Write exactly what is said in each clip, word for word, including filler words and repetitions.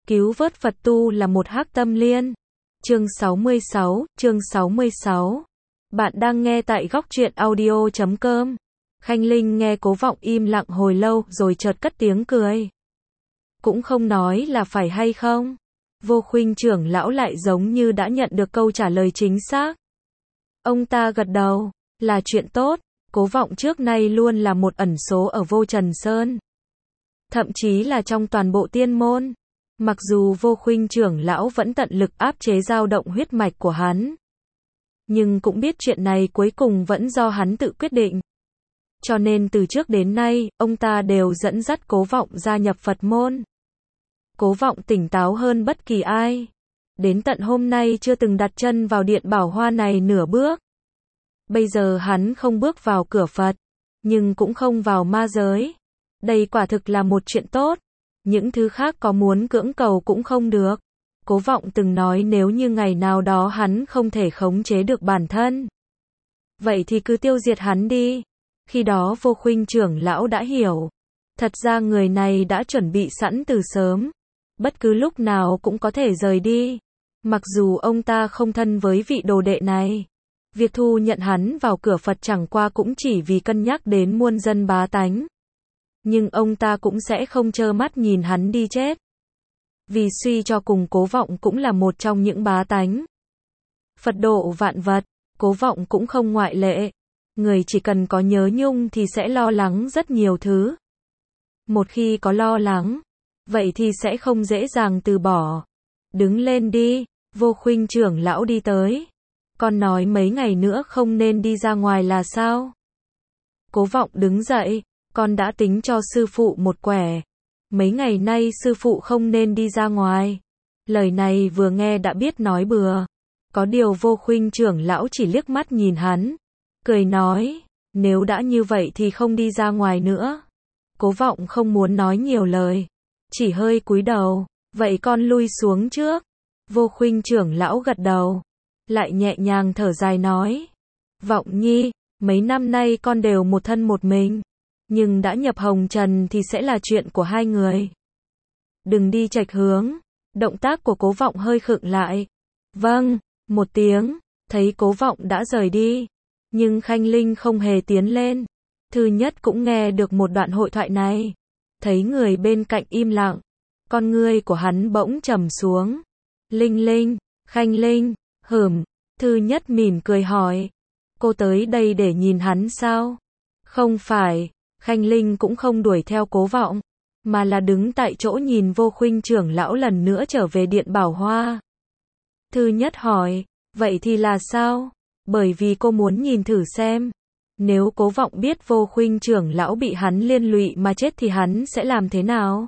Cứu vớt Phật tu là một hắc tâm liên. Chương sáu mươi sáu, chương sáu mươi sáu. Bạn đang nghe tại góc truyện audio chấm com. Khanh Linh nghe Cố Vọng im lặng hồi lâu rồi chợt cất tiếng cười. Cũng không nói là phải hay không. Vô Khuynh trưởng lão lại giống như đã nhận được câu trả lời chính xác. Ông ta gật đầu, là chuyện tốt. Cố Vọng trước nay luôn là một ẩn số ở Vô Trần Sơn. Thậm chí là trong toàn bộ tiên môn. Mặc dù Vô Khuynh trưởng lão vẫn tận lực áp chế dao động huyết mạch của hắn, nhưng cũng biết chuyện này cuối cùng vẫn do hắn tự quyết định. Cho nên từ trước đến nay, ông ta đều dẫn dắt Cố Vọng gia nhập Phật môn. Cố Vọng tỉnh táo hơn bất kỳ ai. Đến tận hôm nay chưa từng đặt chân vào điện Bảo Hoa này nửa bước. Bây giờ hắn không bước vào cửa Phật, nhưng cũng không vào ma giới. Đây quả thực là một chuyện tốt. Những thứ khác có muốn cưỡng cầu cũng không được. Cố Vọng từng nói nếu như ngày nào đó hắn không thể khống chế được bản thân, vậy thì cứ tiêu diệt hắn đi. Khi đó Vô Khuynh trưởng lão đã hiểu. Thật ra người này đã chuẩn bị sẵn từ sớm. Bất cứ lúc nào cũng có thể rời đi. Mặc dù ông ta không thân với vị đồ đệ này. Việc thu nhận hắn vào cửa Phật chẳng qua cũng chỉ vì cân nhắc đến muôn dân bá tánh. Nhưng ông ta cũng sẽ không trơ mắt nhìn hắn đi chết. Vì suy cho cùng Cố Vọng cũng là một trong những bá tánh. Phật độ vạn vật, Cố Vọng cũng không ngoại lệ. Người chỉ cần có nhớ nhung thì sẽ lo lắng rất nhiều thứ. Một khi có lo lắng, vậy thì sẽ không dễ dàng từ bỏ. Đứng lên đi, Vô Khuynh trưởng lão đi tới. Con nói mấy ngày nữa không nên đi ra ngoài là sao? Cố Vọng đứng dậy. Con đã tính cho sư phụ một quẻ. Mấy ngày nay sư phụ không nên đi ra ngoài. Lời này vừa nghe đã biết nói bừa. Có điều Vô Khuynh trưởng lão chỉ liếc mắt nhìn hắn, cười nói, nếu đã như vậy thì không đi ra ngoài nữa. Cố Vọng không muốn nói nhiều lời, chỉ hơi cúi đầu, vậy con lui xuống trước. Vô Khuynh trưởng lão gật đầu, lại nhẹ nhàng thở dài nói, Vọng nhi, mấy năm nay con đều một thân một mình. Nhưng đã nhập hồng trần thì sẽ là chuyện của hai người. Đừng đi chệch hướng. Động tác của Cố Vọng hơi khựng lại. Vâng, một tiếng. Thấy Cố Vọng đã rời đi. Nhưng Khanh Linh không hề tiến lên. Thứ nhất cũng nghe được một đoạn hội thoại này. Thấy người bên cạnh im lặng. Con ngươi của hắn bỗng trầm xuống. Linh Linh, Khanh Linh, hửm. Thứ nhất mỉm cười hỏi. Cô tới đây để nhìn hắn sao? Không phải. Khanh Linh cũng không đuổi theo Cố Vọng, mà là đứng tại chỗ nhìn Vô Khuynh trưởng lão lần nữa trở về điện Bảo Hoa. Thư nhất hỏi, vậy thì là sao? Bởi vì cô muốn nhìn thử xem, nếu Cố Vọng biết Vô Khuynh trưởng lão bị hắn liên lụy mà chết thì hắn sẽ làm thế nào?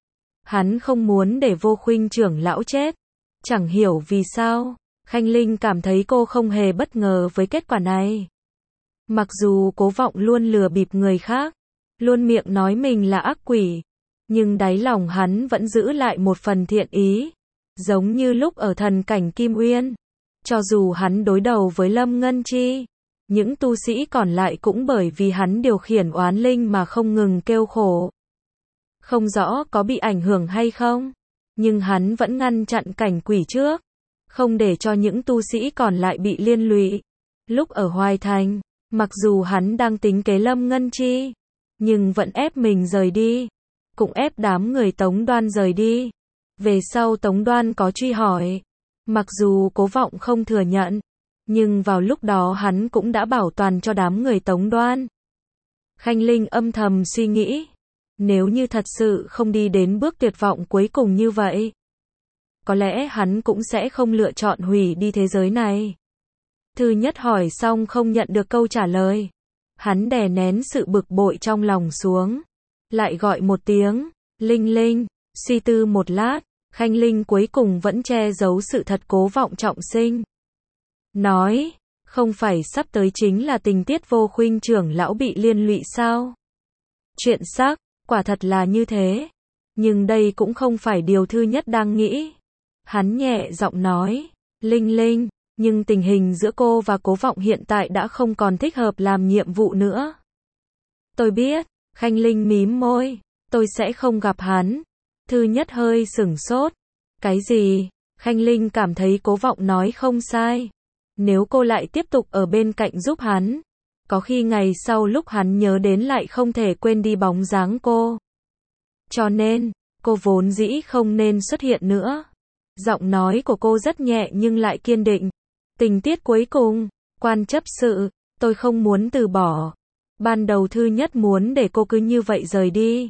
Hắn không muốn để Vô Khuynh trưởng lão chết. Chẳng hiểu vì sao, Khanh Linh cảm thấy cô không hề bất ngờ với kết quả này. Mặc dù Cố Vọng luôn lừa bịp người khác, luôn miệng nói mình là ác quỷ, nhưng đáy lòng hắn vẫn giữ lại một phần thiện ý, giống như lúc ở thần cảnh Kim Uyên. Cho dù hắn đối đầu với Lâm Ngân Chi, những tu sĩ còn lại cũng bởi vì hắn điều khiển oán linh mà không ngừng kêu khổ. Không rõ có bị ảnh hưởng hay không, nhưng hắn vẫn ngăn chặn cảnh quỷ trước, không để cho những tu sĩ còn lại bị liên lụy. Lúc ở Hoài Thành, mặc dù hắn đang tính kế Lâm Ngân Chi, nhưng vẫn ép mình rời đi, cũng ép đám người Tống Đoan rời đi. Về sau Tống Đoan có truy hỏi, mặc dù Cố Vọng không thừa nhận, nhưng vào lúc đó hắn cũng đã bảo toàn cho đám người Tống Đoan. Khanh Linh âm thầm suy nghĩ, nếu như thật sự không đi đến bước tuyệt vọng cuối cùng như vậy, có lẽ hắn cũng sẽ không lựa chọn hủy đi thế giới này. Thư nhất hỏi xong không nhận được câu trả lời. Hắn đè nén sự bực bội trong lòng xuống. Lại gọi một tiếng, Linh Linh, suy tư một lát, Khanh Linh cuối cùng vẫn che giấu sự thật Cố Vọng trọng sinh. Nói, không phải sắp tới chính là tình tiết Vô Khuynh trưởng lão bị liên lụy sao? Chuyện xác, quả thật là như thế. Nhưng đây cũng không phải điều Thư nhất đang nghĩ. Hắn nhẹ giọng nói, Linh Linh, nhưng tình hình giữa cô và Cố Vọng hiện tại đã không còn thích hợp làm nhiệm vụ nữa. Tôi biết, Khanh Linh mím môi, tôi sẽ không gặp hắn. Thư nhất hơi sửng sốt, Cái gì? Khanh Linh cảm thấy Cố Vọng nói không sai. Nếu cô lại tiếp tục ở bên cạnh giúp hắn, có khi ngày sau lúc hắn nhớ đến lại không thể quên đi bóng dáng cô. Cho nên, cô vốn dĩ không nên xuất hiện nữa. Giọng nói của cô rất nhẹ nhưng lại kiên định. Tình tiết cuối cùng, quan chấp sự, tôi không muốn từ bỏ. Ban đầu Thư Nhất muốn để cô cứ như vậy rời đi.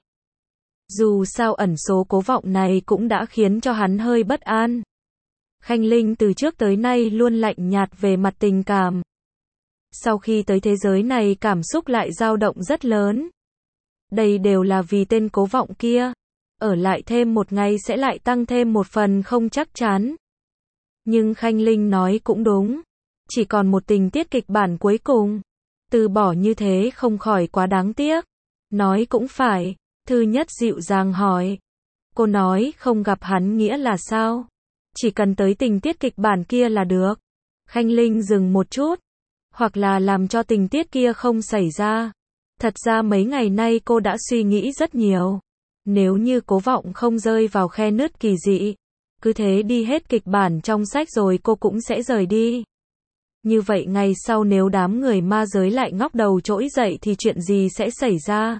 Dù sao ẩn số Cố Vọng này cũng đã khiến cho hắn hơi bất an. Khanh Linh từ trước tới nay luôn lạnh nhạt về mặt tình cảm. Sau khi tới thế giới này cảm xúc lại dao động rất lớn. Đây đều là vì tên Cố Vọng kia. Ở lại thêm một ngày sẽ lại tăng thêm một phần không chắc chắn. Nhưng Khanh Linh nói cũng đúng. Chỉ còn một tình tiết kịch bản cuối cùng. Từ bỏ như thế không khỏi quá đáng tiếc. Nói cũng phải. Thư Nhất dịu dàng hỏi. Cô nói không gặp hắn nghĩa là sao? Chỉ cần tới tình tiết kịch bản kia là được. Khanh Linh dừng một chút. Hoặc là làm cho tình tiết kia không xảy ra. Thật ra mấy ngày nay cô đã suy nghĩ rất nhiều. Nếu như Cố Vọng không rơi vào khe nứt kỳ dị, cứ thế đi hết kịch bản trong sách rồi cô cũng sẽ rời đi. Như vậy ngày sau nếu đám người ma giới lại ngóc đầu trỗi dậy thì chuyện gì sẽ xảy ra?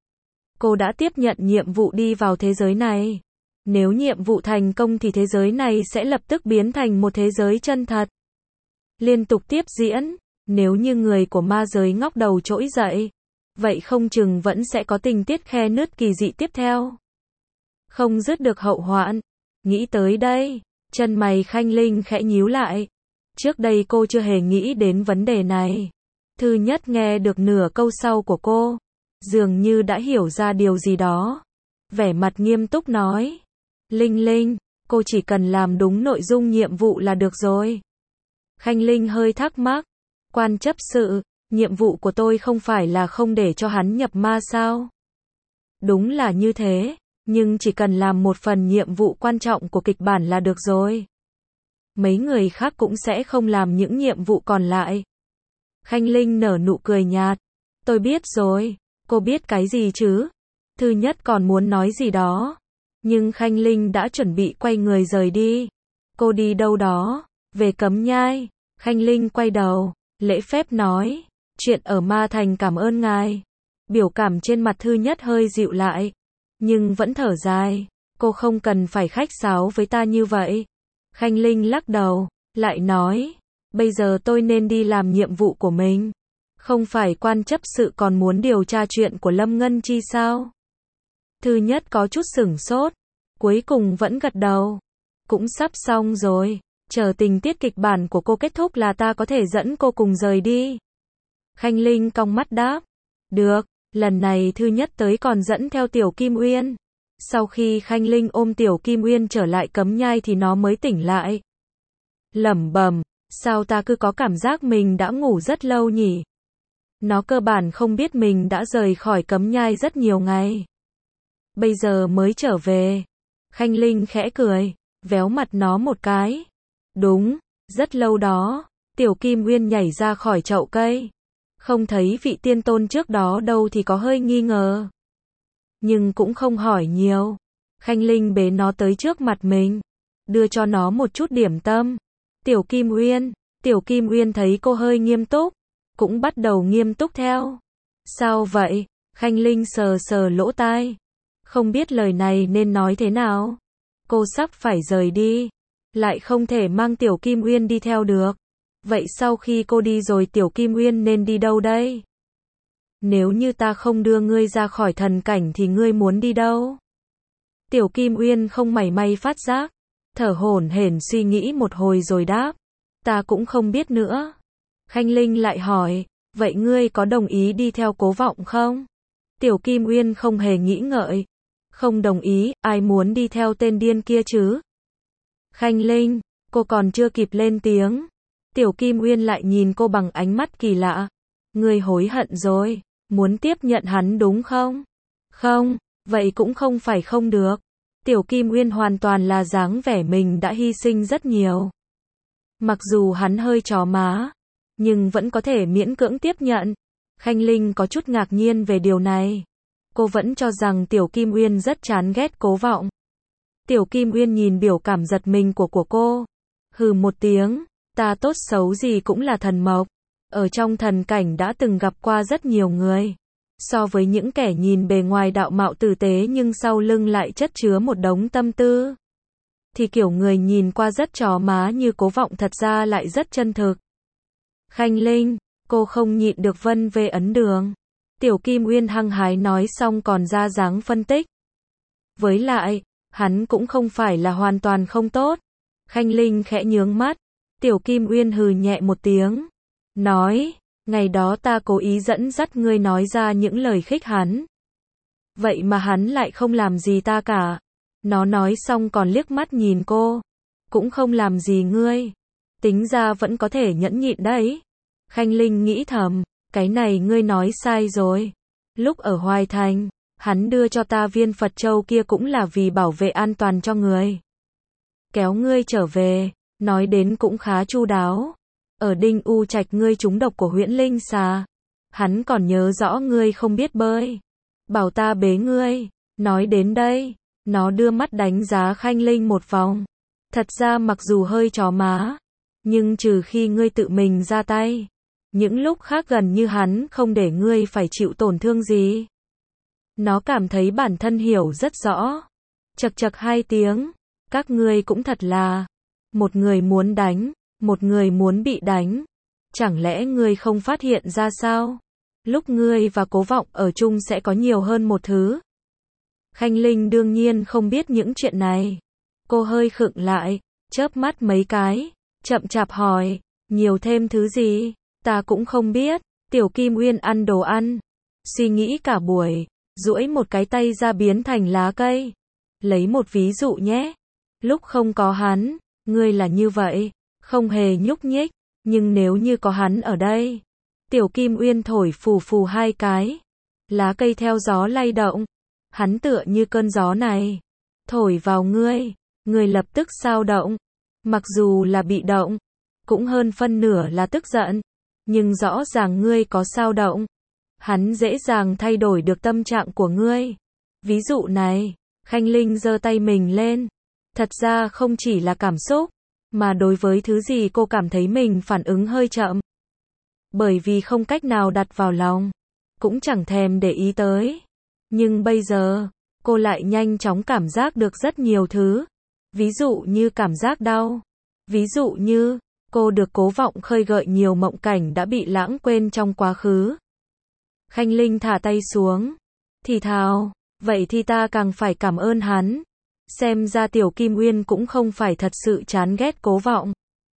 Cô đã tiếp nhận nhiệm vụ đi vào thế giới này. Nếu nhiệm vụ thành công thì thế giới này sẽ lập tức biến thành một thế giới chân thật. Liên tục tiếp diễn, nếu như người của ma giới ngóc đầu trỗi dậy, vậy không chừng vẫn sẽ có tình tiết khe nứt kỳ dị tiếp theo. Không dứt được hậu hoạn. Nghĩ tới đây, chân mày Khanh Linh khẽ nhíu lại. Trước đây cô chưa hề nghĩ đến vấn đề này. Thư Nhất nghe được nửa câu sau của cô, dường như đã hiểu ra điều gì đó. Vẻ mặt nghiêm túc nói. Linh Linh, cô chỉ cần làm đúng nội dung nhiệm vụ là được rồi. Khanh Linh hơi thắc mắc. Quan chấp sự, nhiệm vụ của tôi không phải là không để cho hắn nhập ma sao? Đúng là như thế, nhưng chỉ cần làm một phần nhiệm vụ quan trọng của kịch bản là được rồi. Mấy người khác cũng sẽ không làm những nhiệm vụ còn lại. Khanh Linh nở nụ cười nhạt. Tôi biết rồi, cô biết cái gì chứ? Thư Nhất còn muốn nói gì đó. Nhưng Khanh Linh đã chuẩn bị quay người rời đi. Cô đi đâu đó? Về Cấm Nhai. Khanh Linh quay đầu, lễ phép nói. Chuyện ở Ma Thành cảm ơn ngài. Biểu cảm trên mặt Thư Nhất hơi dịu lại. Nhưng vẫn thở dài. Cô không cần phải khách sáo với ta như vậy. Khanh Linh lắc đầu, lại nói. Bây giờ tôi nên đi làm nhiệm vụ của mình. Không phải quan chấp sự còn muốn điều tra chuyện của Lâm Ngân Chi sao? Thư Nhất có chút sửng sốt. Cuối cùng vẫn gật đầu. Cũng sắp xong rồi. Chờ tình tiết kịch bản của cô kết thúc là ta có thể dẫn cô cùng rời đi. Khanh Linh cong mắt đáp. Được, lần này Thư Nhất tới còn dẫn theo Tiểu Kim Uyên. Sau khi Khanh Linh ôm Tiểu Kim Uyên trở lại Cấm Nhai thì nó mới tỉnh lại. Lẩm bẩm, sao ta cứ có cảm giác mình đã ngủ rất lâu nhỉ? Nó cơ bản không biết mình đã rời khỏi Cấm Nhai rất nhiều ngày. Bây giờ mới trở về. Khanh Linh khẽ cười, véo mặt nó một cái. Đúng, rất lâu đó. Tiểu Kim Uyên nhảy ra khỏi chậu cây. Không thấy vị tiên tôn trước đó đâu thì có hơi nghi ngờ. Nhưng cũng không hỏi nhiều. Khanh Linh bế nó tới trước mặt mình. Đưa cho nó một chút điểm tâm. Tiểu Kim Uyên. Tiểu Kim Uyên thấy cô hơi nghiêm túc. Cũng bắt đầu nghiêm túc theo. Sao vậy? Khanh Linh sờ sờ lỗ tai. Không biết lời này nên nói thế nào. Cô sắp phải rời đi. Lại không thể mang Tiểu Kim Uyên đi theo được. Vậy sau khi cô đi rồi Tiểu Kim Uyên nên đi đâu đây? Nếu như ta không đưa ngươi ra khỏi thần cảnh thì ngươi muốn đi đâu? Tiểu Kim Uyên không mảy may phát giác. Thở hổn hển suy nghĩ một hồi rồi đáp. Ta cũng không biết nữa. Khanh Linh lại hỏi. Vậy ngươi có đồng ý đi theo Cố Vọng không? Tiểu Kim Uyên không hề nghĩ ngợi. Không đồng ý, ai muốn đi theo tên điên kia chứ? Khanh Linh, cô còn chưa kịp lên tiếng. Tiểu Kim Uyên lại nhìn cô bằng ánh mắt kỳ lạ. Ngươi hối hận rồi, muốn tiếp nhận hắn đúng không? Không, vậy cũng không phải không được. Tiểu Kim Uyên hoàn toàn là dáng vẻ mình đã hy sinh rất nhiều. Mặc dù hắn hơi chó má, nhưng vẫn có thể miễn cưỡng tiếp nhận. Khanh Linh có chút ngạc nhiên về điều này. Cô vẫn cho rằng Tiểu Kim Uyên rất chán ghét Cố Vọng. Tiểu Kim Uyên nhìn biểu cảm giật mình của của cô. Hừ một tiếng, ta tốt xấu gì cũng là thần mộc. Ở trong thần cảnh đã từng gặp qua rất nhiều người. So với những kẻ nhìn bề ngoài đạo mạo tử tế nhưng sau lưng lại chất chứa một đống tâm tư. Thì kiểu người nhìn qua rất chó má như Cố Vọng thật ra lại rất chân thực. Khanh Linh, cô không nhịn được vân về ấn đường. Tiểu Kim Uyên hăng hái nói xong còn ra dáng phân tích. Với lại, hắn cũng không phải là hoàn toàn không tốt. Khanh Linh khẽ nhướng mắt. Tiểu Kim Uyên hừ nhẹ một tiếng. Nói, ngày đó ta cố ý dẫn dắt ngươi nói ra những lời khích hắn. Vậy mà hắn lại không làm gì ta cả. Nó nói xong còn liếc mắt nhìn cô. Cũng không làm gì ngươi. Tính ra vẫn có thể nhẫn nhịn đấy. Khanh Linh nghĩ thầm, cái này ngươi nói sai rồi. Lúc ở Hoài Thành, hắn đưa cho ta viên Phật Châu kia cũng là vì bảo vệ an toàn cho người. Kéo ngươi trở về, nói đến cũng khá chu đáo. Ở Đinh U Trạch ngươi trúng độc của Huyễn Linh Xà. Hắn còn nhớ rõ ngươi không biết bơi. Bảo ta bế ngươi. Nói đến đây, nó đưa mắt đánh giá Khanh Linh một vòng. Thật ra mặc dù hơi chó má, nhưng trừ khi ngươi tự mình ra tay, những lúc khác gần như hắn không để ngươi phải chịu tổn thương gì. Nó cảm thấy bản thân hiểu rất rõ. Chật chật hai tiếng, các ngươi cũng thật là, một người muốn đánh, một người muốn bị đánh. Chẳng lẽ ngươi không phát hiện ra sao? Lúc ngươi và Cố Vọng ở chung sẽ có nhiều hơn một thứ. Khanh Linh đương nhiên không biết những chuyện này. Cô hơi khựng lại, chớp mắt mấy cái, chậm chạp hỏi, nhiều thêm thứ gì? Ta cũng không biết. Tiểu Kim Uyên ăn đồ ăn, suy nghĩ cả buổi, duỗi một cái tay ra biến thành lá cây. Lấy một ví dụ nhé. Lúc không có hắn, ngươi là như vậy, không hề nhúc nhích, nhưng nếu như có hắn ở đây. Tiểu Kim Uyên thổi phù phù hai cái, lá cây theo gió lay động. Hắn tựa như cơn gió này, thổi vào ngươi, ngươi lập tức xao động. Mặc dù là bị động, cũng hơn phân nửa là tức giận, nhưng rõ ràng ngươi có xao động. Hắn dễ dàng thay đổi được tâm trạng của ngươi. Ví dụ này, Khanh Linh giơ tay mình lên. Thật ra không chỉ là cảm xúc, mà đối với thứ gì cô cảm thấy mình phản ứng hơi chậm. Bởi vì không cách nào đặt vào lòng, cũng chẳng thèm để ý tới. Nhưng bây giờ, cô lại nhanh chóng cảm giác được rất nhiều thứ. Ví dụ như cảm giác đau. Ví dụ như, cô được Cố Vọng khơi gợi nhiều mộng cảnh đã bị lãng quên trong quá khứ. Khanh Linh thả tay xuống, thì thào, vậy thì ta càng phải cảm ơn hắn. Xem ra Tiểu Kim Uyên cũng không phải thật sự chán ghét Cố Vọng.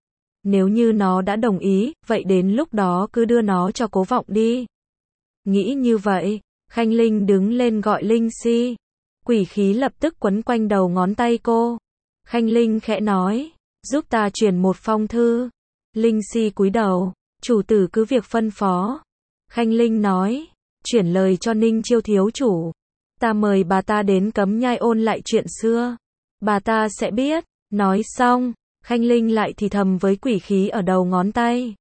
Nếu như nó đã đồng ý, vậy đến lúc đó cứ đưa nó cho Cố Vọng đi. Nghĩ như vậy, Khanh Linh đứng lên gọi Linh Si. Quỷ khí lập tức quấn quanh đầu ngón tay cô. Khanh Linh khẽ nói, giúp ta truyền một phong thư. Linh Si cúi đầu, chủ tử cứ việc phân phó. Khanh Linh nói, chuyển lời cho Ninh Chiêu thiếu chủ. Ta mời bà ta đến Cấm Nhai ôn lại chuyện xưa. Bà ta sẽ biết. Nói xong, Khanh Linh lại thì thầm với quỷ khí ở đầu ngón tay.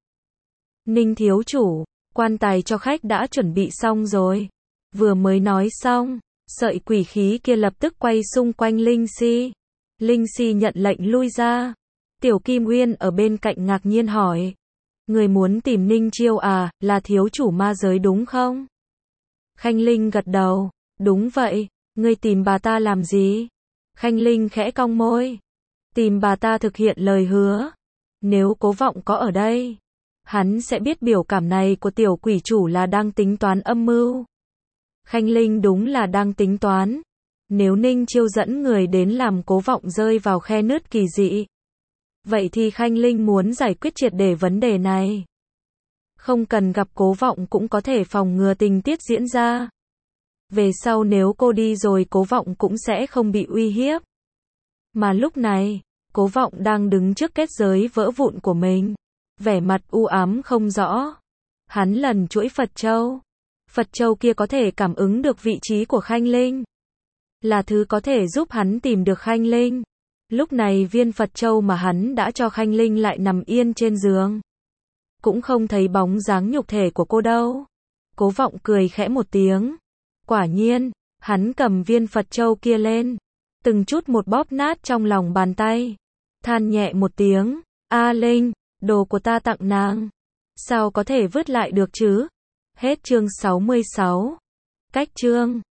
Ninh thiếu chủ, quan tài cho khách đã chuẩn bị xong rồi. Vừa mới nói xong, sợi quỷ khí kia lập tức quay xung quanh Linh Si. Linh Si nhận lệnh lui ra. Tiểu Kim Uyên ở bên cạnh ngạc nhiên hỏi. Người muốn tìm Ninh Chiêu à, là thiếu chủ ma giới đúng không? Khanh Linh gật đầu. Đúng vậy, ngươi tìm bà ta làm gì? Khanh Linh khẽ cong môi. Tìm bà ta thực hiện lời hứa. Nếu Cố Vọng có ở đây, hắn sẽ biết biểu cảm này của tiểu quỷ chủ là đang tính toán âm mưu. Khanh Linh đúng là đang tính toán. Nếu Ninh Chiêu dẫn người đến làm Cố Vọng rơi vào khe nứt kỳ dị, vậy thì Khanh Linh muốn giải quyết triệt để vấn đề này. Không cần gặp Cố Vọng cũng có thể phòng ngừa tình tiết diễn ra. Về sau nếu cô đi rồi Cố Vọng cũng sẽ không bị uy hiếp. Mà lúc này, Cố Vọng đang đứng trước kết giới vỡ vụn của mình, vẻ mặt u ám không rõ. Hắn lần chuỗi Phật Châu. Phật Châu kia có thể cảm ứng được vị trí của Khanh Linh, là thứ có thể giúp hắn tìm được Khanh Linh. Lúc này viên Phật Châu mà hắn đã cho Khanh Linh lại nằm yên trên giường. Cũng không thấy bóng dáng nhục thể của cô đâu. Cố Vọng cười khẽ một tiếng. Quả nhiên, hắn cầm viên Phật Châu kia lên. từng chút một bóp nát trong lòng bàn tay. Than nhẹ một tiếng, A Linh, đồ của ta tặng nàng. Sao có thể vứt lại được chứ? Hết chương sáu mươi sáu. Cách chương